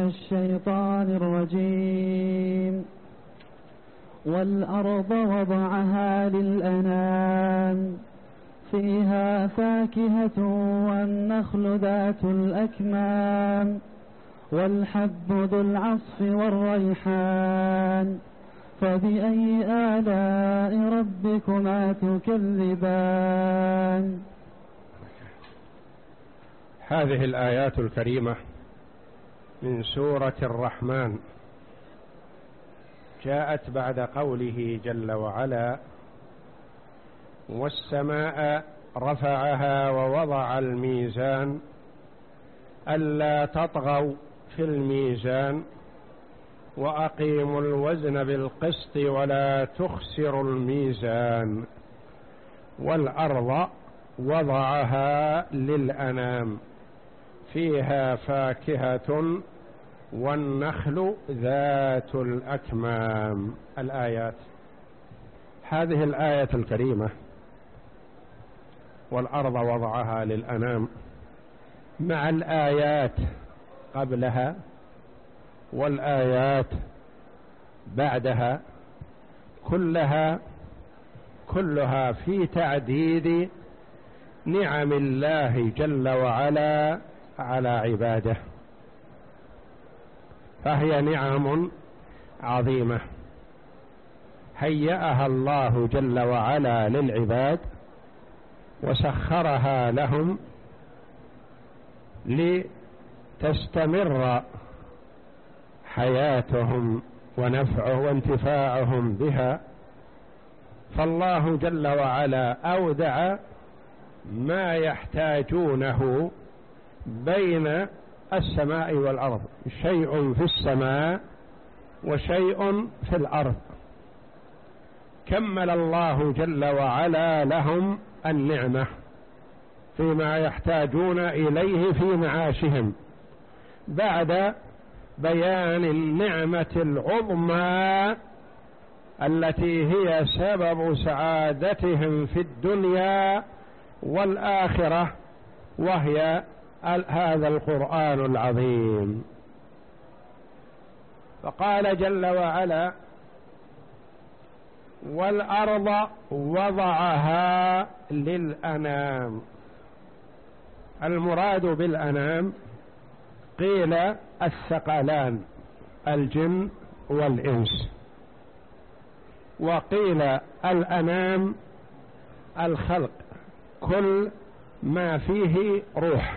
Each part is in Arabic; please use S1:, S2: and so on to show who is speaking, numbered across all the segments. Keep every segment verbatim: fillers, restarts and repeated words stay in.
S1: الشيطان الرجيم. والأرض وضعها للأنام فيها فاكهة والنخل ذات الأكمام والحب ذو العصف والريحان فبأي آلاء ربكما تكذبان.
S2: هذه الآيات الكريمة من سورة الرحمن جاءت بعد قوله جل وعلا: والسماء رفعها ووضع الميزان ألا تطغوا في الميزان وأقيموا الوزن بالقسط ولا تخسروا الميزان والأرض وضعها للأنام فيها فاكهة والنخل ذات الأكمام. الآيات. هذه الآية الكريمة والأرض وضعها للأنام مع الآيات قبلها والآيات بعدها كلها كلها في تعديد نعم الله جل وعلا على عباده، فهي نعم عظيمة هيأها الله جل وعلا للعباد وسخرها لهم لتستمر حياتهم ونفعه وانتفاعهم بها. فالله جل وعلا أودع ما يحتاجونه بين السماء والأرض، شيء في السماء وشيء في الأرض. كمل الله جل وعلا لهم النعمة فيما يحتاجون إليه في معاشهم بعد بيان النعمة العظمى التي هي سبب سعادتهم في الدنيا والآخرة، وهي هذا القرآن العظيم. فقال جل وعلا: والأرض وضعها للأنام. المراد بالأنام قيل الثقلان الجن والإنس، وقيل الأنام الخلق كل ما فيه روح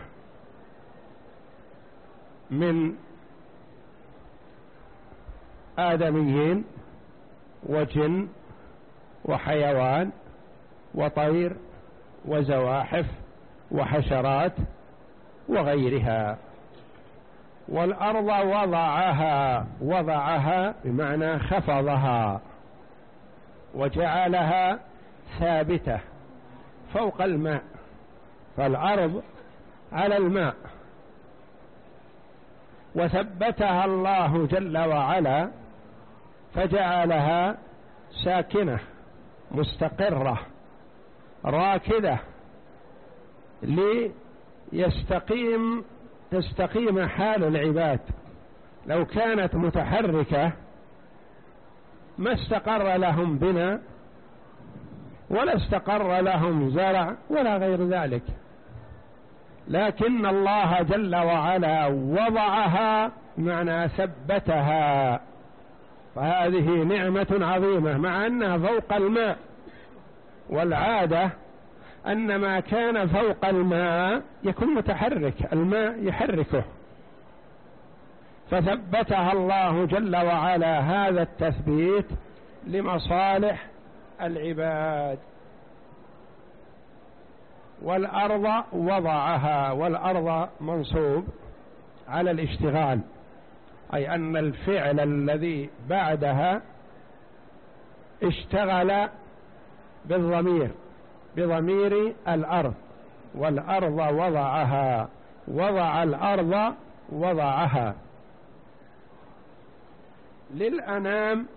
S2: من آدميين وجن وحيوان وطير وزواحف وحشرات وغيرها. والأرض وضعها، وضعها بمعنى خفضها وجعلها ثابتة فوق الماء، فالأرض على الماء وثبتها الله جل وعلا فجعلها ساكنة مستقرة راكدة ليستقيم تستقيم حال العباد. لو كانت متحركة ما استقر لهم بناء ولا استقر لهم زرع ولا غير ذلك، لكن الله جل وعلا وضعها معنى ثبتها، فهذه نعمة عظيمة مع أنها فوق الماء. والعادة أن ما كان فوق الماء يكون متحرك، الماء يحركه، فثبتها الله جل وعلا هذا التثبيت لمصالح العباد. والأرض وضعها، والأرض منصوب على الاشتغال، أي أن الفعل الذي بعدها اشتغل بالضمير بضمير الأرض. والأرض وضعها، وضع الأرض وضعها للأنام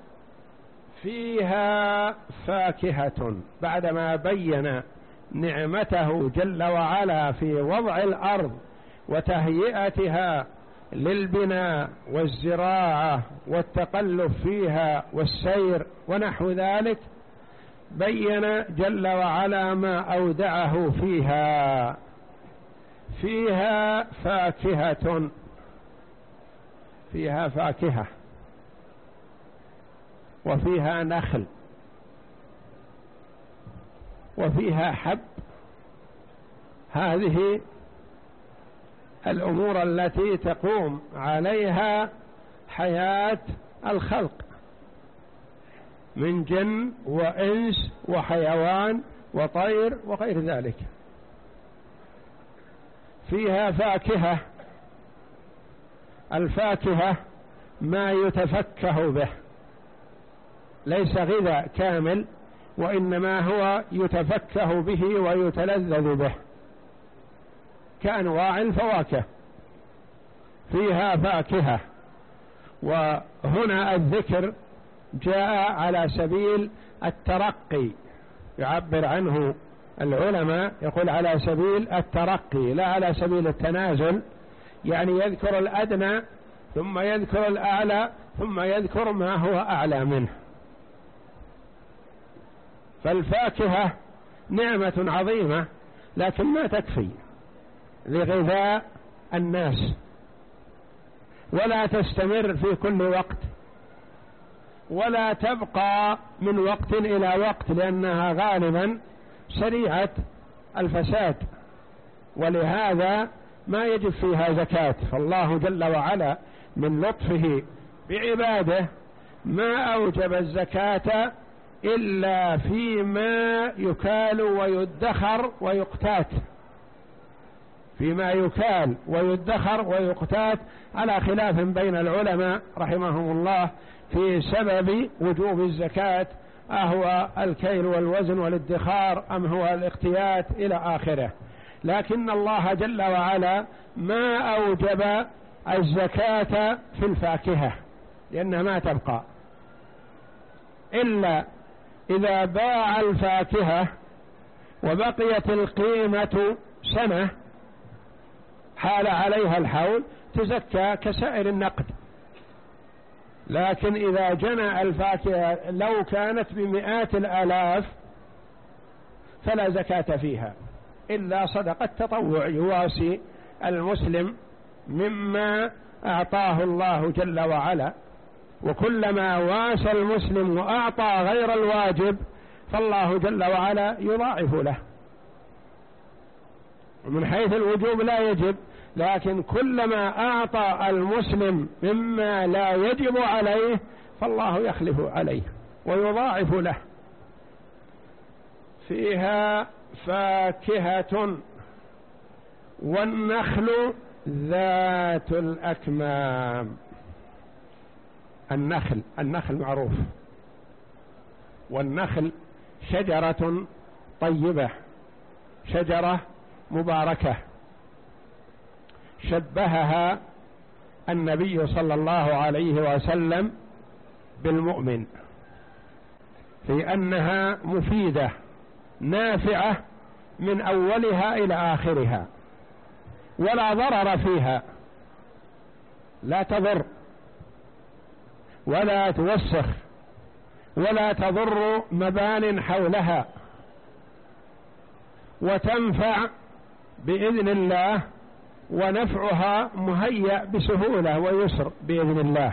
S2: فيها فاكهة، بعدما بين نعمته جل وعلا في وضع الأرض وتهيئتها للبناء والزراعة والتقلب فيها والسير ونحو ذلك، بين جل وعلا ما أودعه فيها. فيها فاكهة، فيها فاكهة وفيها نخل وفيها حب. هذه الأمور التي تقوم عليها حياة الخلق من جن وإنس وحيوان وطير وغير ذلك. فيها فاكهة، الفاكهة ما يتفكه به، ليس غذاء كامل، وإنما هو يتفكه به ويتلذذ به كأنواع الفواكه. فيها فاكهة، وهنا الذكر جاء على سبيل الترقي، يعبر عنه العلماء يقول على سبيل الترقي لا على سبيل التنازل، يعني يذكر الأدنى ثم يذكر الأعلى ثم يذكر ما هو أعلى منه. فالفاكهة نعمة عظيمة لكن ما تكفي لغذاء الناس، ولا تستمر في كل وقت، ولا تبقى من وقت إلى وقت، لأنها غالبا سريعة الفساد، ولهذا ما يجب فيها زكاة. فالله جل وعلا من لطفه بعباده ما أوجب الزكاة إلا فيما يكال ويدخر ويقتات، فيما يكال ويدخر ويقتات، على خلاف بين العلماء رحمهم الله في سبب وجوب الزكاة، أهو الكيل والوزن والادخار أم هو الاقتيات إلى آخره. لكن الله جل وعلا ما أوجب الزكاة في الفاكهة لأنها ما تبقى، إلا إذا باع الفاكهة وبقيت القيمة سنة حال عليها الحول تزكى كسائر النقد. لكن إذا جنى الفاكهة لو كانت بمئات الآلاف فلا زكاة فيها إلا صدقة تطوع يواسي المسلم مما أعطاه الله جل وعلا. وكلما واسى المسلم وأعطى غير الواجب فالله جل وعلا يضاعف له. ومن حيث الوجوب لا يجب، لكن كلما أعطى المسلم مما لا يجب عليه فالله يخلف عليه ويضاعف له. فيها فاكهة والنخل ذات الأكمام. النخل النخل معروف، والنخل شجرة طيبة، شجرة مباركة، شبهها النبي صلى الله عليه وسلم بالمؤمن في أنها مفيدة نافعة من أولها إلى آخرها، ولا ضرر فيها، لا تضر ولا توسخ ولا تضر مبان حولها، وتنفع بإذن الله، ونفعها مهيأ بسهولة ويسر بإذن الله.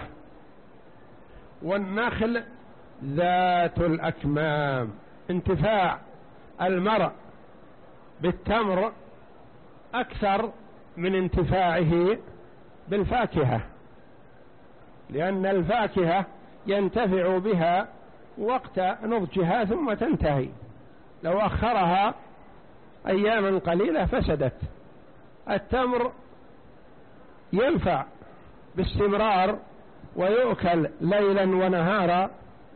S2: والنخل ذات الأكمام، انتفاع المرء بالتمر أكثر من انتفاعه بالفاكهة، لأن الفاكهة ينتفع بها وقت نضجها ثم تنتهي، لو أخرها أياما قليلة فسدت. التمر ينفع باستمرار ويؤكل ليلا ونهارا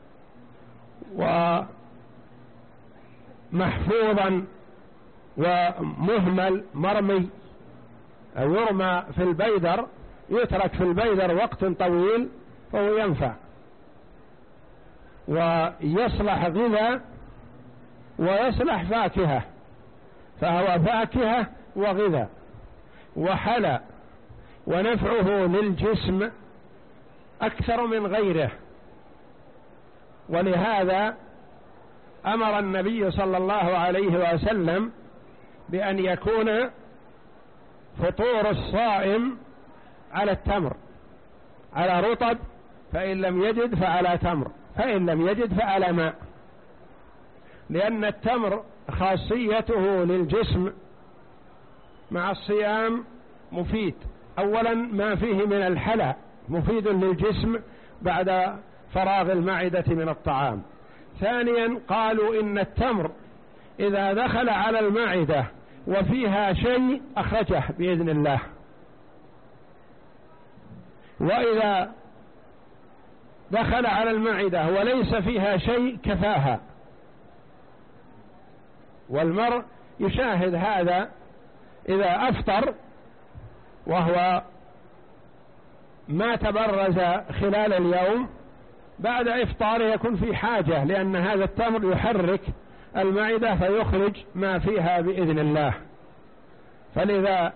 S2: ومحفوظا ومهمل مرمي، أو يرمى في البيدر، يترك في البيدر وقت طويل فهو ينفع ويصلح غذاء ويصلح فاكهة، فهو فاكهة وغذاء وحلى. ونفعه للجسم أكثر من غيره، ولهذا أمر النبي صلى الله عليه وسلم بأن يكون فطور الصائم على التمر، على رطب، فإن لم يجد فعلى تمر، فإن لم يجد فعلى ماء، لأن التمر خاصيته للجسم مع الصيام مفيد. أولا ما فيه من الحلى مفيد للجسم بعد فراغ المعدة من الطعام. ثانيا قالوا إن التمر إذا دخل على المعدة وفيها شيء أخرجه بإذن الله، وإذا دخل على المعدة وليس فيها شيء كفاها. والمرء يشاهد هذا إذا أفطر وهو ما تبرز خلال اليوم، بعد إفطاره يكون في حاجة، لأن هذا التمر يحرك المعدة فيخرج ما فيها بإذن الله. فلذا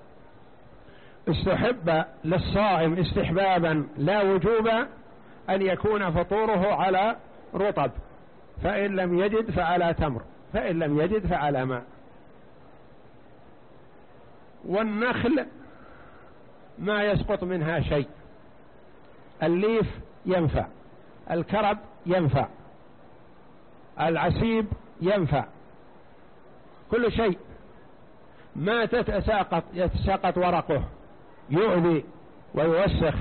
S2: استحب للصائم استحبابا لا وجوبا أن يكون فطوره على رطب، فإن لم يجد فعلى تمر، فإن لم يجد فعلى ماء. والنخل ما يسقط منها شيء، الليف ينفع، الكرب ينفع، العسيب ينفع، كل شيء ما تتساقط يتساقط ورقه يؤذي ويوسخ.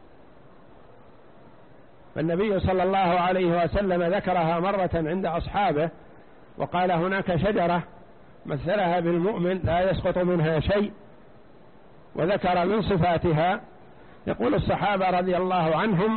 S2: فالنبي صلى الله عليه وسلم ذكرها مرة عند أصحابه وقال هناك شجرة مثلها بالمؤمن لا يسقط منها شيء، وذكر من صفاتها. يقول الصحابة رضي الله عنهم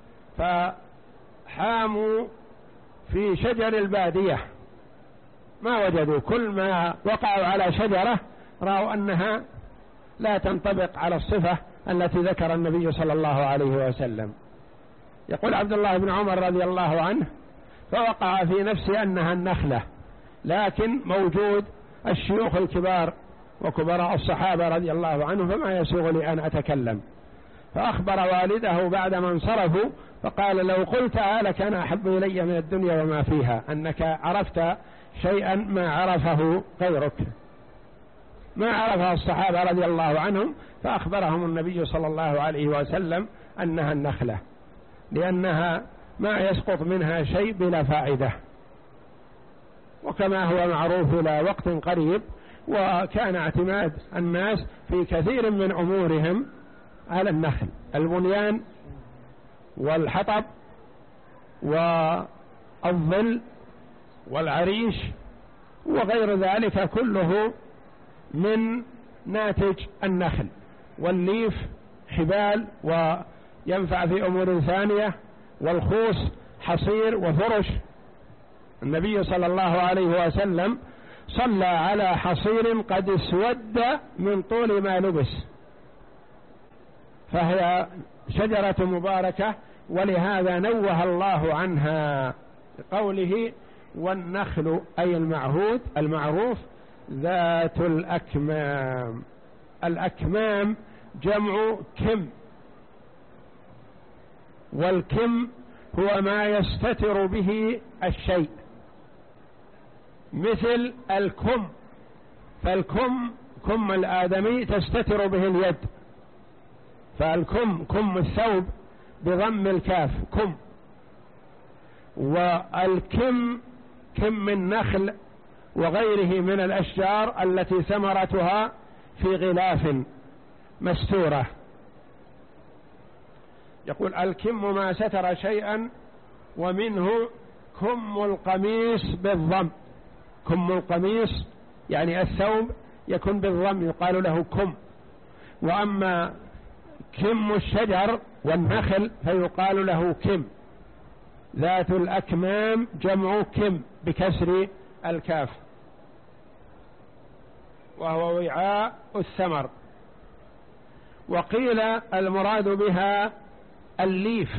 S2: فحاموا في شجر البادية ما وجدوا، كل ما وقعوا على شجرة رأوا أنها لا تنطبق على الصفة التي ذكر النبي صلى الله عليه وسلم. يقول عبد الله بن عمر رضي الله عنه فوقع في نفسي أنها النخلة، لكن موجود الشيوخ الكبار وكبراء الصحابة رضي الله عنهم فما يسوغ لي أن أتكلم. فأخبر والده بعدما انصرفوا فقال لو قلتها لكان أحب إلي من الدنيا وما فيها، أنك عرفت شيئا ما عرفه غيرك، ما عرفه الصحابة رضي الله عنهم. فأخبرهم النبي صلى الله عليه وسلم أنها النخلة، لأنها ما يسقط منها شيء بلا فائدة، وكما هو معروف إلى وقت قريب وكان اعتماد الناس في كثير من أمورهم على النخل، البنيان والحطب والظل والعريش وغير ذلك كله من ناتج النخل، والليف حبال وينفع في أمور ثانية، والخوص حصير وفرش. النبي صلى الله عليه وسلم صلى على حصير قد اسود من طول ما لبس، فهي شجرة مباركة، ولهذا نوه الله عنها قوله والنخل أي المعهود المعروف ذات الأكمام. الأكمام جمع كم، والكم هو ما يستتر به الشيء، مثل الكم، فالكم كم الآدمي تستتر به اليد، فالكم كم الثوب بضم الكاف كم. والكم كم النخل وغيره من الأشجار التي ثمرتها في غلاف مستورة. يقول الكم ما ستر شيئا، ومنه كم القميص بالضم، كم القميص يعني الثوب يكون بالضم يقال له كم، وأما كم الشجر والنخل فيقال له كم. ذات الأكمام جمع كم بكسر الكاف، وهو وعاء الثمر. وقيل المراد بها الليف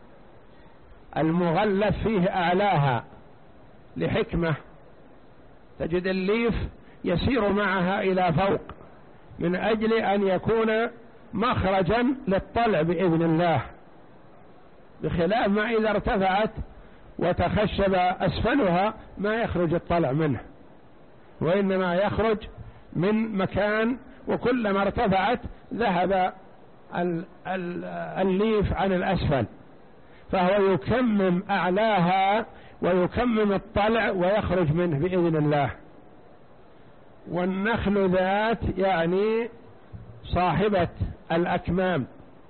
S2: المغلف فيه أعلاها لحكمة، تجد الليف يسير معها إلى فوق من أجل أن يكون مخرجا للطلع بإذن الله، بخلاف ما إذا ارتفعت وتخشب أسفلها ما يخرج الطلع منه، وإنما يخرج من مكان، وكلما ارتفعت ذهب الليف عن الأسفل، فهو يكمم أعلاها ويكمم الطلع ويخرج منه بإذن الله. والنخل ذات يعني صاحبة الأكمام،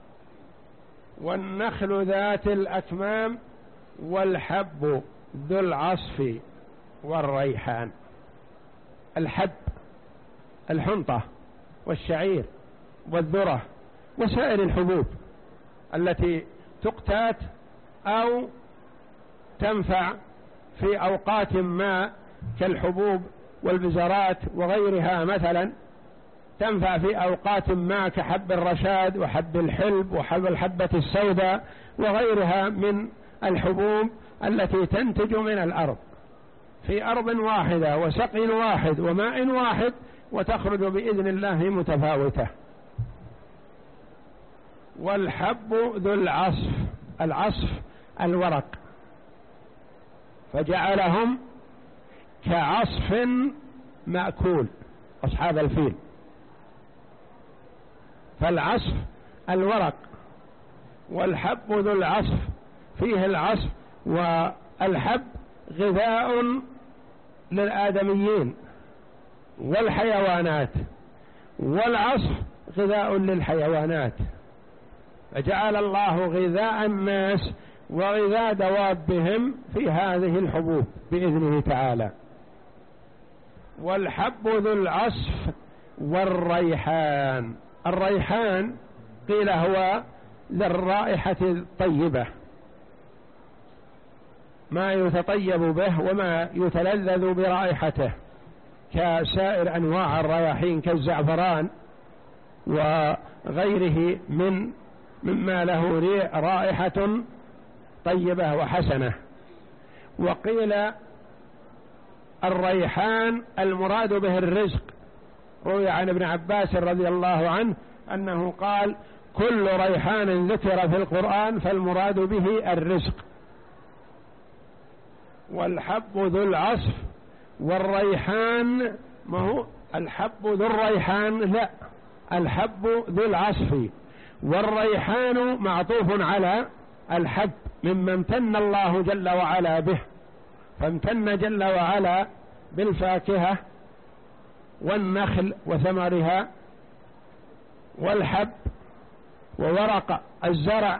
S2: والنخل ذات الأكمام، والحب ذو العصف والريحان. الحب الحنطة والشعير والذرة وسائر الحبوب التي تقتات أو تنفع في أوقات ما، كالحبوب والبزرات وغيرها مثلا، تنفع في أوقات ما كحب الرشاد وحب الحلب وحب الحبة السوداء وغيرها من الحبوب التي تنتج من الأرض في أرض واحدة وسقي واحد وماء واحد، وتخرج بإذن الله متفاوتة. والحب ذو العصف، العصف الورق، فجعلهم كعصف مأكول أصحاب الفيل. فالعصف الورق، والحب ذو العصف، فيه العصف، والحب غذاء للآدميين والحيوانات، والعصف غذاء للحيوانات، فجعل الله غذاء الناس وغذاء دوابهم في هذه الحبوب بإذنه تعالى. والحب ذو العصف والريحان، الريحان قيل هو ذا الرائحة الطيبة، ما يتطيب به وما يتلذذ برائحته، كسائر أنواع الرياحين كالزعفران وغيره من مما له رائحة طيبة وحسنة. وقيل الريحان المراد به الرزق، روي عن ابن عباس رضي الله عنه أنه قال: كل ريحان ذكر في القرآن فالمراد به الرزق. والحب ذو العصف والريحان، ما هو الحب ذو الريحان، لا، الحب ذو العصف، والريحان معطوف على الحب مما امتن الله جل وعلا به، فامتن جل وعلا بالفاكهة والنخل وثمرها والحب وورق الزرع،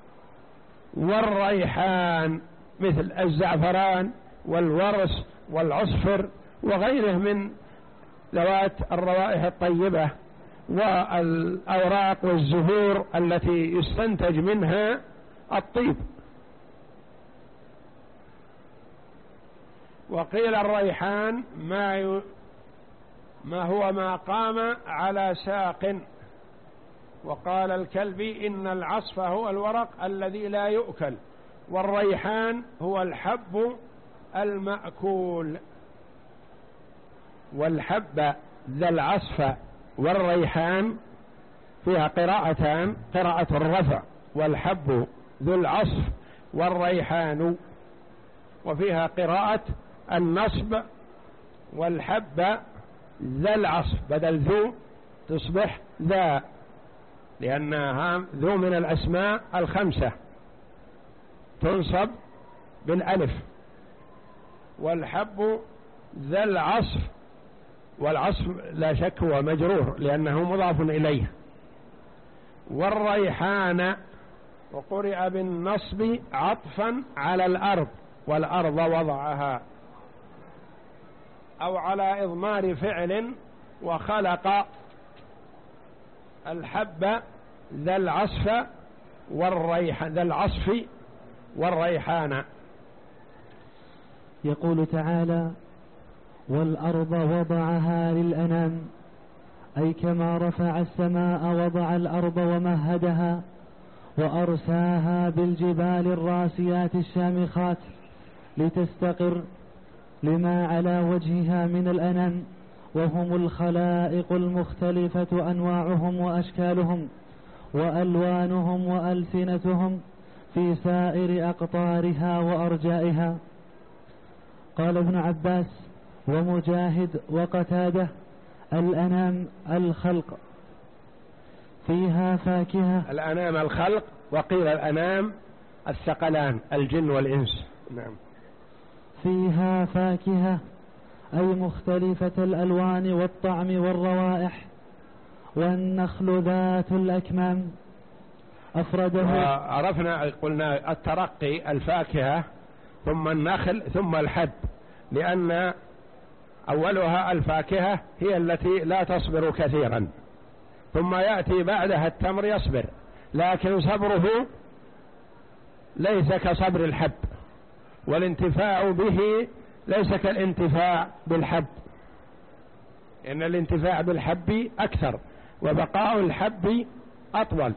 S2: والريحان مثل الزعفران والورس والعصفر وغيره من ذوات الروائح الطيبة، والأوراق والزهور التي يستنتج منها الطيب. وقيل الريحان ما ي... ما هو ما قام على ساق. وقال الكلبي: إن العصف هو الورق الذي لا يؤكل، والريحان هو الحب المأكول. والحب ذا العصف والريحان فيها قراءتان: قراءة الرفع والحب ذو العصف والريحان، وفيها قراءة النصب والحب ذا العصف، بدل ذو تصبح ذا، لأنها ذو من الأسماء الخمسة تنصب بالألف. والحب ذا العصف، والعصف لا شك هو مجرور لأنه مضاف إليه. والريحان وقرئ بالنصب عطفا على الأرض، والأرض وضعها، أو على إضمار فعل، وخلق الحب ذا العصف والريح ذا العصف والريحان.
S1: يقول تعالى: والأرض وضعها للأنام، أي كما رفع السماء وضع الأرض ومهدها وأرساها بالجبال الراسيات الشامخات لتستقر لما على وجهها من الأنام، وهم الخلائق المختلفة أنواعهم وأشكالهم، وألوانهم وألسنتهم في سائر أقطارها وأرجائها. قال ابن عباس ومجاهد وقتاده: الأنام الخلق، فيها فاكهة.
S2: الأنام الخلق، وقيل الأنام الثقلان الجن والإنس. نعم.
S1: فيها فاكهة أي مختلفة الألوان والطعم والروائح. والنخل ذات الأكمام أفرده.
S2: عرفنا قلنا الترقي الفاكهة ثم النخل ثم الحب، لأن أولها الفاكهة هي التي لا تصبر كثيرا، ثم يأتي بعدها التمر يصبر، لكن صبره ليس كصبر الحب، والانتفاع به ليس كالانتفاع بالحب، إن الانتفاع بالحب أكثر وبقاء الحب أطول.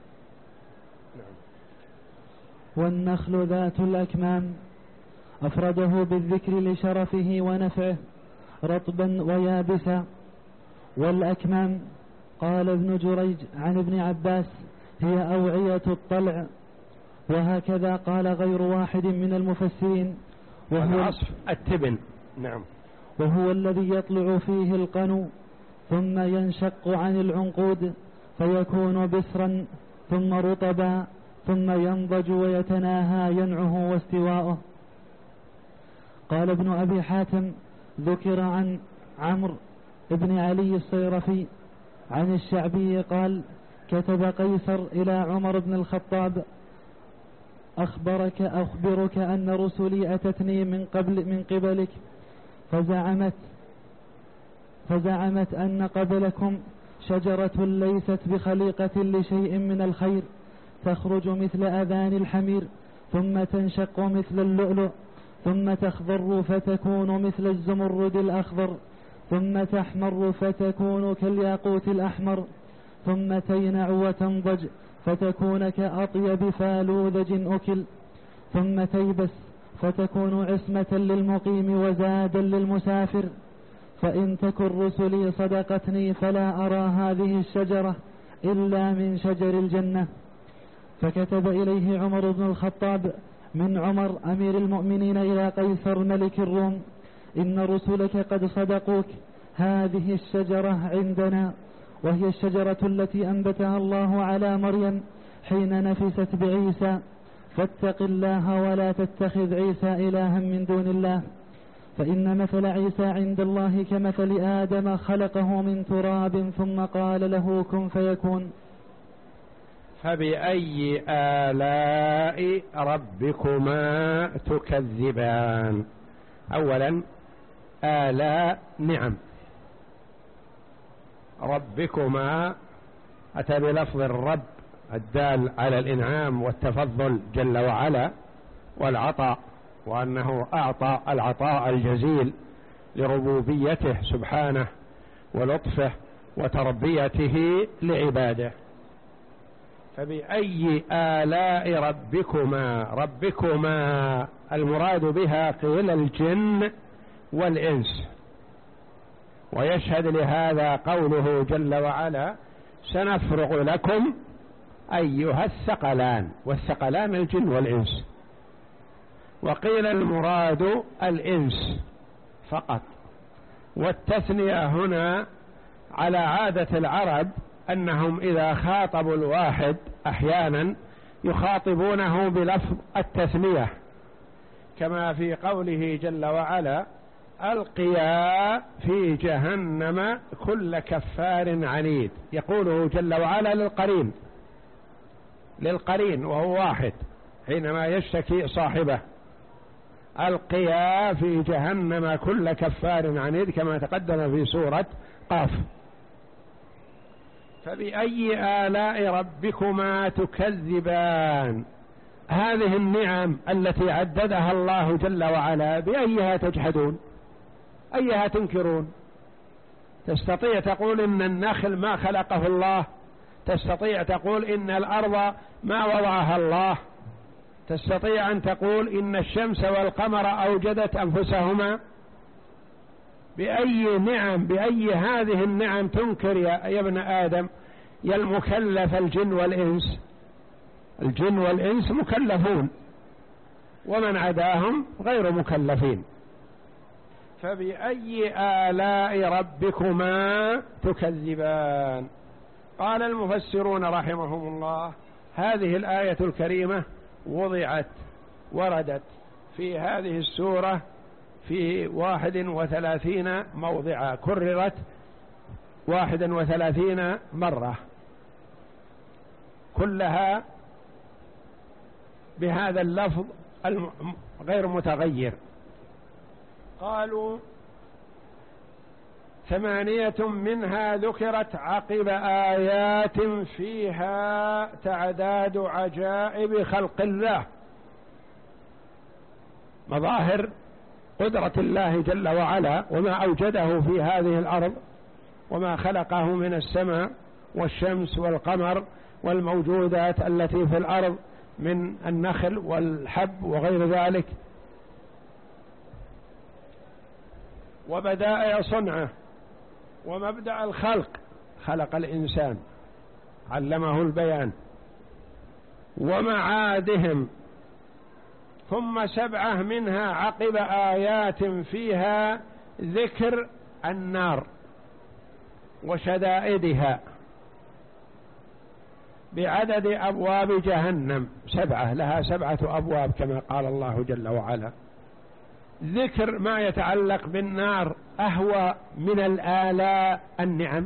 S1: والنخل ذات الأكمام أفرده بالذكر لشرفه ونفعه رطبا ويابسا. والأكمام قال ابن جريج عن ابن عباس هي أوعية الطلع، وهكذا قال غير واحد من المفسرين،
S2: وهو التبن. نعم.
S1: وهو الذي يطلع فيه القنو ثم ينشق عن العنقود فيكون بسرا ثم رطبا ثم ينضج ويتناهى ينعه واستواؤه. قال ابن أبي حاتم ذكر عن عمرو ابن علي الصيرفي عن الشعبي قال: كتب قيصر إلى عمر بن الخطاب: أخبرك أخبرك أن رسلي أتتني من قبل من قبلك فزعمت فزعمت أن قبلكم شجرة ليست بخليقة لشيء من الخير، تخرج مثل أذان الحمير ثم تنشق مثل اللؤلؤ ثم تخضر فتكون مثل الزمرد الأخضر ثم تحمر فتكون كالياقوت الأحمر ثم تينع وتنضج فتكون كأطيب فالوذج أكل ثم تيبس فتكون عصمة للمقيم وزادا للمسافر. فإن تكن رسلي صدقتني فلا أرى هذه الشجرة إلا من شجر الجنة. فكتب إليه عمر بن الخطاب من عمر أمير المؤمنين إلى قيصر ملك الروم: إن رسلك قد صدقوك، هذه الشجرة عندنا، وهي الشجرة التي أنبتها الله على مريم حين نفست بعيسى، فاتق الله ولا تتخذ عيسى إلها من دون الله، فإن مثل عيسى عند الله كمثل آدم خلقه من تراب ثم قال له كن فيكون.
S2: فبأي آلاء ربكما تكذبان؟ أولا آلاء نعم، ربكما أتى بلفظ الرب الدال على الإنعام والتفضل جل وعلا والعطاء، وأنه أعطى العطاء الجزيل لربوبيته سبحانه ولطفه وتربيته لعباده. فبأي آلاء ربكما، ربكما المراد بها قيل الجن والإنس، ويشهد لهذا قوله جل وعلا: سنفرغ لكم أيها الثقلان، والثقلان الجن والإنس. وقيل المراد الإنس فقط، والتثنية هنا على عادة العرب أنهم إذا خاطبوا الواحد أحيانا يخاطبونه بلفظ التثنية، كما في قوله جل وعلا: ألقيا في جهنم كل كفار عنيد. يقوله جل وعلا للقرين للقرين وهو واحد حينما يشتكي صاحبه: ألقيا في جهنم كل كفار عنيد، كما تقدم في سورة قاف. فبأي آلاء ربكما تكذبان؟ هذه النعم التي عددها الله جل وعلا بأيها تجحدون؟ أيها تنكرون؟ تستطيع تقول إن النخل ما خلقه الله؟ تستطيع تقول إن الأرض ما وضعها الله؟ تستطيع أن تقول إن الشمس والقمر أوجدت أنفسهما؟ بأي نعم، بأي هذه النعم تنكر يا ابن آدم؟ يا المكلف الجن والإنس، الجن والإنس مكلفون، ومن عداهم غير مكلفين. فبأي آلاء ربكما تكذبان؟ قال المفسرون رحمهم الله هذه الآية الكريمة وضعت وردت في هذه السورة في واحد وثلاثين موضعا، كررت واحد وثلاثين مرة، كلها بهذا اللفظ غير متغير. قالوا ثمانية منها ذكرت عقب آيات فيها تعداد عجائب خلق الله، مظاهر قدرة الله جل وعلا وما أوجده في هذه الأرض وما خلقه من السماء والشمس والقمر والموجودات التي في الأرض من النخل والحب وغير ذلك، وبدائع صنعه ومبدأ الخلق، خلق الإنسان علمه البيان، ومعادهم. ثم سبعة منها عقب آيات فيها ذكر النار وشدائدها بعدد أبواب جهنم، سبعة لها سبعة أبواب كما قال الله جل وعلا. ذكر ما يتعلق بالنار أهوى من الآلاء النعم.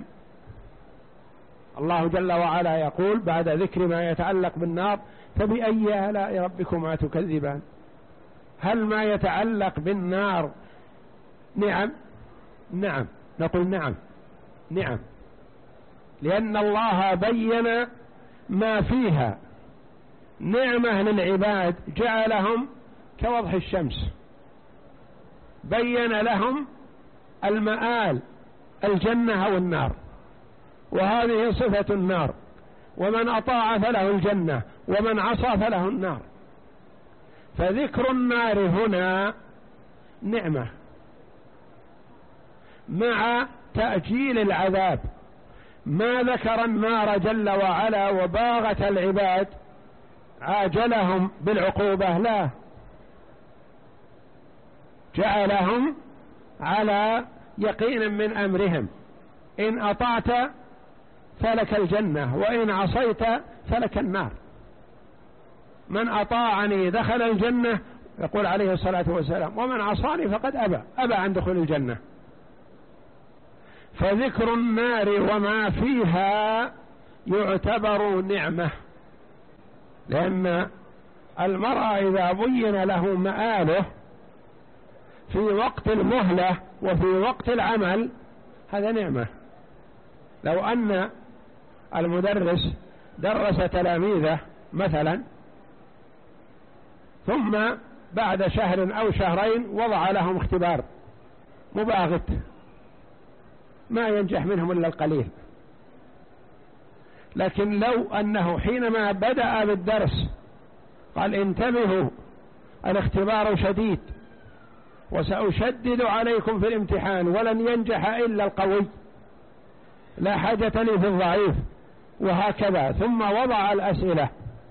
S2: الله جل وعلا يقول بعد ذكر ما يتعلق بالنار فبأي آلاء ربكما تكذبان؟ هل ما يتعلق بالنار نعم؟ نعم، نقول نعم نعم، لأن الله بين ما فيها نعمة للعباد، جعلهم كوضح الشمس، بين لهم المآل الجنة أو النار، وهذه صفة النار، ومن أطاع فله الجنة ومن عصى فله النار. فذكر النار هنا نعمة مع تأجيل العذاب، ما ذكر النار جل وعلا وباغت العباد عاجلهم بالعقوبة، لا، جعلهم على يقين من أمرهم، إن أطعت فلك الجنة وإن عصيت فلك النار. من أطاعني دخل الجنة، يقول عليه الصلاة والسلام، ومن عصاني فقد أبى أبى عن دخول الجنة. فذكر النار وما فيها يعتبر نعمة، لأن المرء إذا بين له مآله في وقت المهلة وفي وقت العمل هذا نعمة. لو أن المدرس درس تلاميذه مثلا ثم بعد شهر أو شهرين وضع لهم اختبار مباغت ما ينجح منهم إلا القليل، لكن لو أنه حينما بدأ بالدرس قال انتبهوا الاختبار شديد وسأشدد عليكم في الامتحان ولن ينجح إلا القوي، لا حاجة لي في الضعيف، وهكذا، ثم وضع الأسئلة،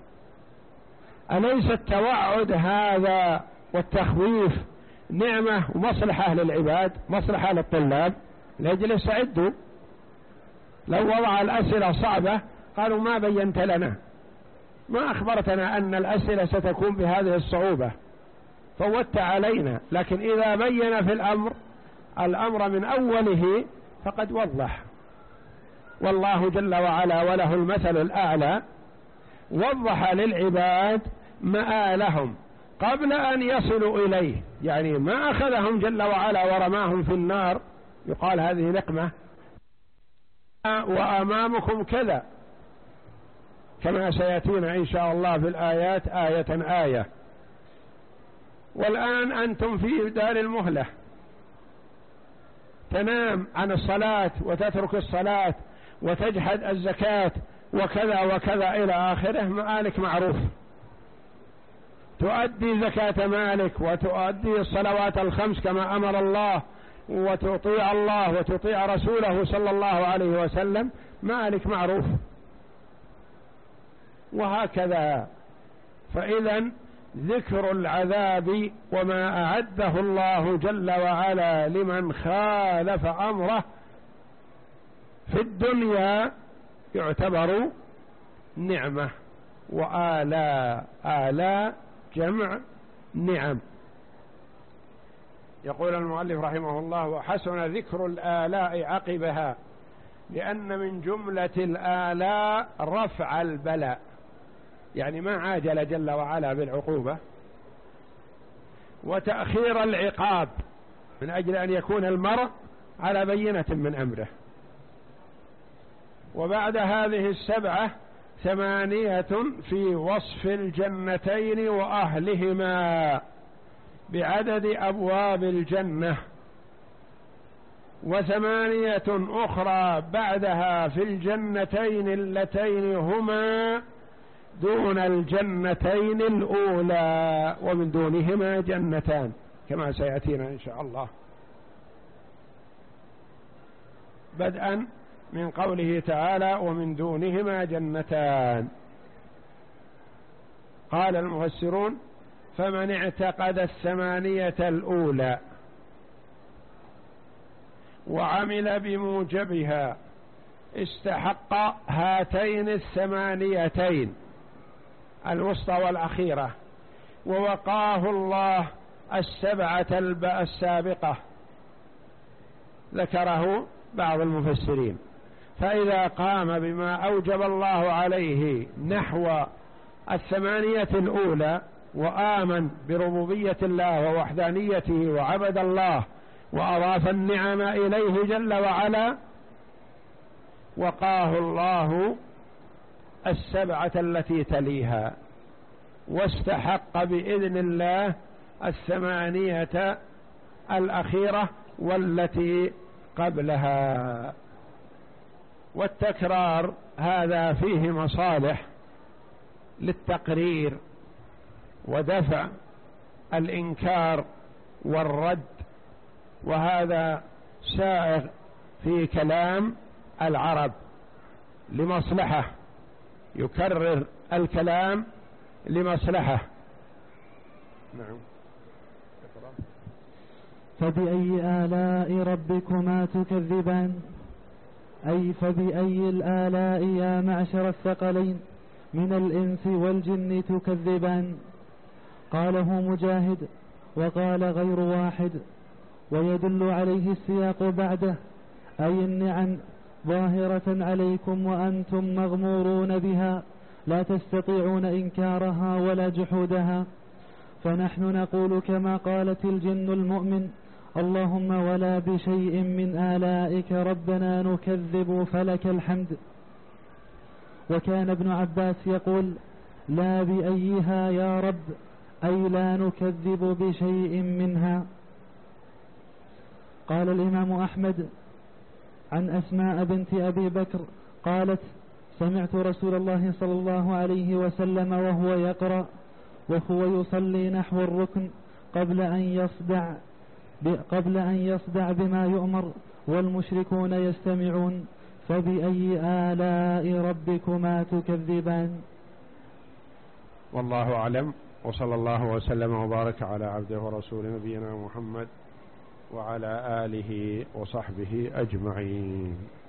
S2: أليس التوعد هذا والتخويف نعمة ومصلحة للعباد، مصلحة للطلاب لأجل يستعدوا؟ لو وضع الأسئلة صعبة قالوا ما بينت لنا، ما أخبرتنا أن الأسئلة ستكون بهذه الصعوبة، فوت علينا. لكن إذا بين في الأمر الأمر من أوله فقد وضح، والله جل وعلا وله المثل الأعلى وضح للعباد مآلهم قبل أن يصلوا إليه، يعني ما أخذهم جل وعلا ورماهم في النار يقال هذه نقمة، وأمامكم كذا، كما سيأتينا إن شاء الله في الآيات آية آية. والآن أنتم في دار المهلة، تنام عن الصلاة وتترك الصلاة وتجحد الزكاة وكذا وكذا إلى آخره، مالك معروف، تؤدي زكاة مالك وتؤدي الصلوات الخمس كما أمر الله وتطيع الله وتطيع رسوله صلى الله عليه وسلم، مالك معروف وهكذا. فإذا ذكر العذاب وما أعده الله جل وعلا لمن خالف أمره في الدنيا يعتبر نعمة وآلاء، آلاء جمع نعم. يقول المؤلف رحمه الله: وحسن ذكر الآلاء عقبها، لأن من جملة الآلاء رفع البلاء، يعني ما عاجل جل وعلا بالعقوبة، وتأخير العقاب من أجل أن يكون المرء على بينة من أمره. وبعد هذه السبعة ثمانية في وصف الجنتين وأهلهما بعدد أبواب الجنة، وثمانية أخرى بعدها في الجنتين اللتين هما دون الجنتين الأولى، ومن دونهما جنتان كما سيأتينا إن شاء الله، بدءا من قوله تعالى: ومن دونهما جنتان. قال المفسرون: فمن اعتقد الثمانية الأولى وعمل بموجبها استحق هاتين الثمانيتين الوسطى والأخيرة، ووقاه الله السبعة السابقة، ذكره بعض المفسرين. فإذا قام بما أوجب الله عليه نحو الثمانية الأولى وآمن بربوبية الله ووحدانيته وعبد الله وأضاف النعم إليه جل وعلا، وقاه الله السبعة التي تليها، واستحق بإذن الله الثمانية الأخيرة والتي قبلها. والتكرار هذا فيه مصالح للتقرير ودفع الإنكار والرد، وهذا سائغ في كلام العرب لمصلحة، يكرر الكلام لمصلحة. نعم.
S1: فبأي آلاء ربكما تكذبان، أي فبأي الآلاء يا معشر الثقلين من الإنس والجن تكذبان. قاله مجاهد وقال غير واحد، ويدل عليه السياق بعده، أي النعم ظاهرة عليكم وأنتم مغمورون بها لا تستطيعون إنكارها ولا جحودها. فنحن نقول كما قالت الجن المؤمن: اللهم ولا بشيء من آلائك ربنا نكذب فلك الحمد. وكان ابن عباس يقول: لا بأيها يا رب، أي لا نكذب بشيء منها. قال الإمام أحمد عن أسماء بنت أبي بكر قالت: سمعت رسول الله صلى الله عليه وسلم وهو يقرأ وهو يصلي نحو الركن قبل أن يصدع قبل أن يصدع بما يؤمر والمشركون يستمعون: فبأي آلاء ربكما تكذبان.
S2: والله أعلم، وصلى الله وسلم وبارك على عبده ورسوله نبينا محمد وعلى آله وصحبه أجمعين.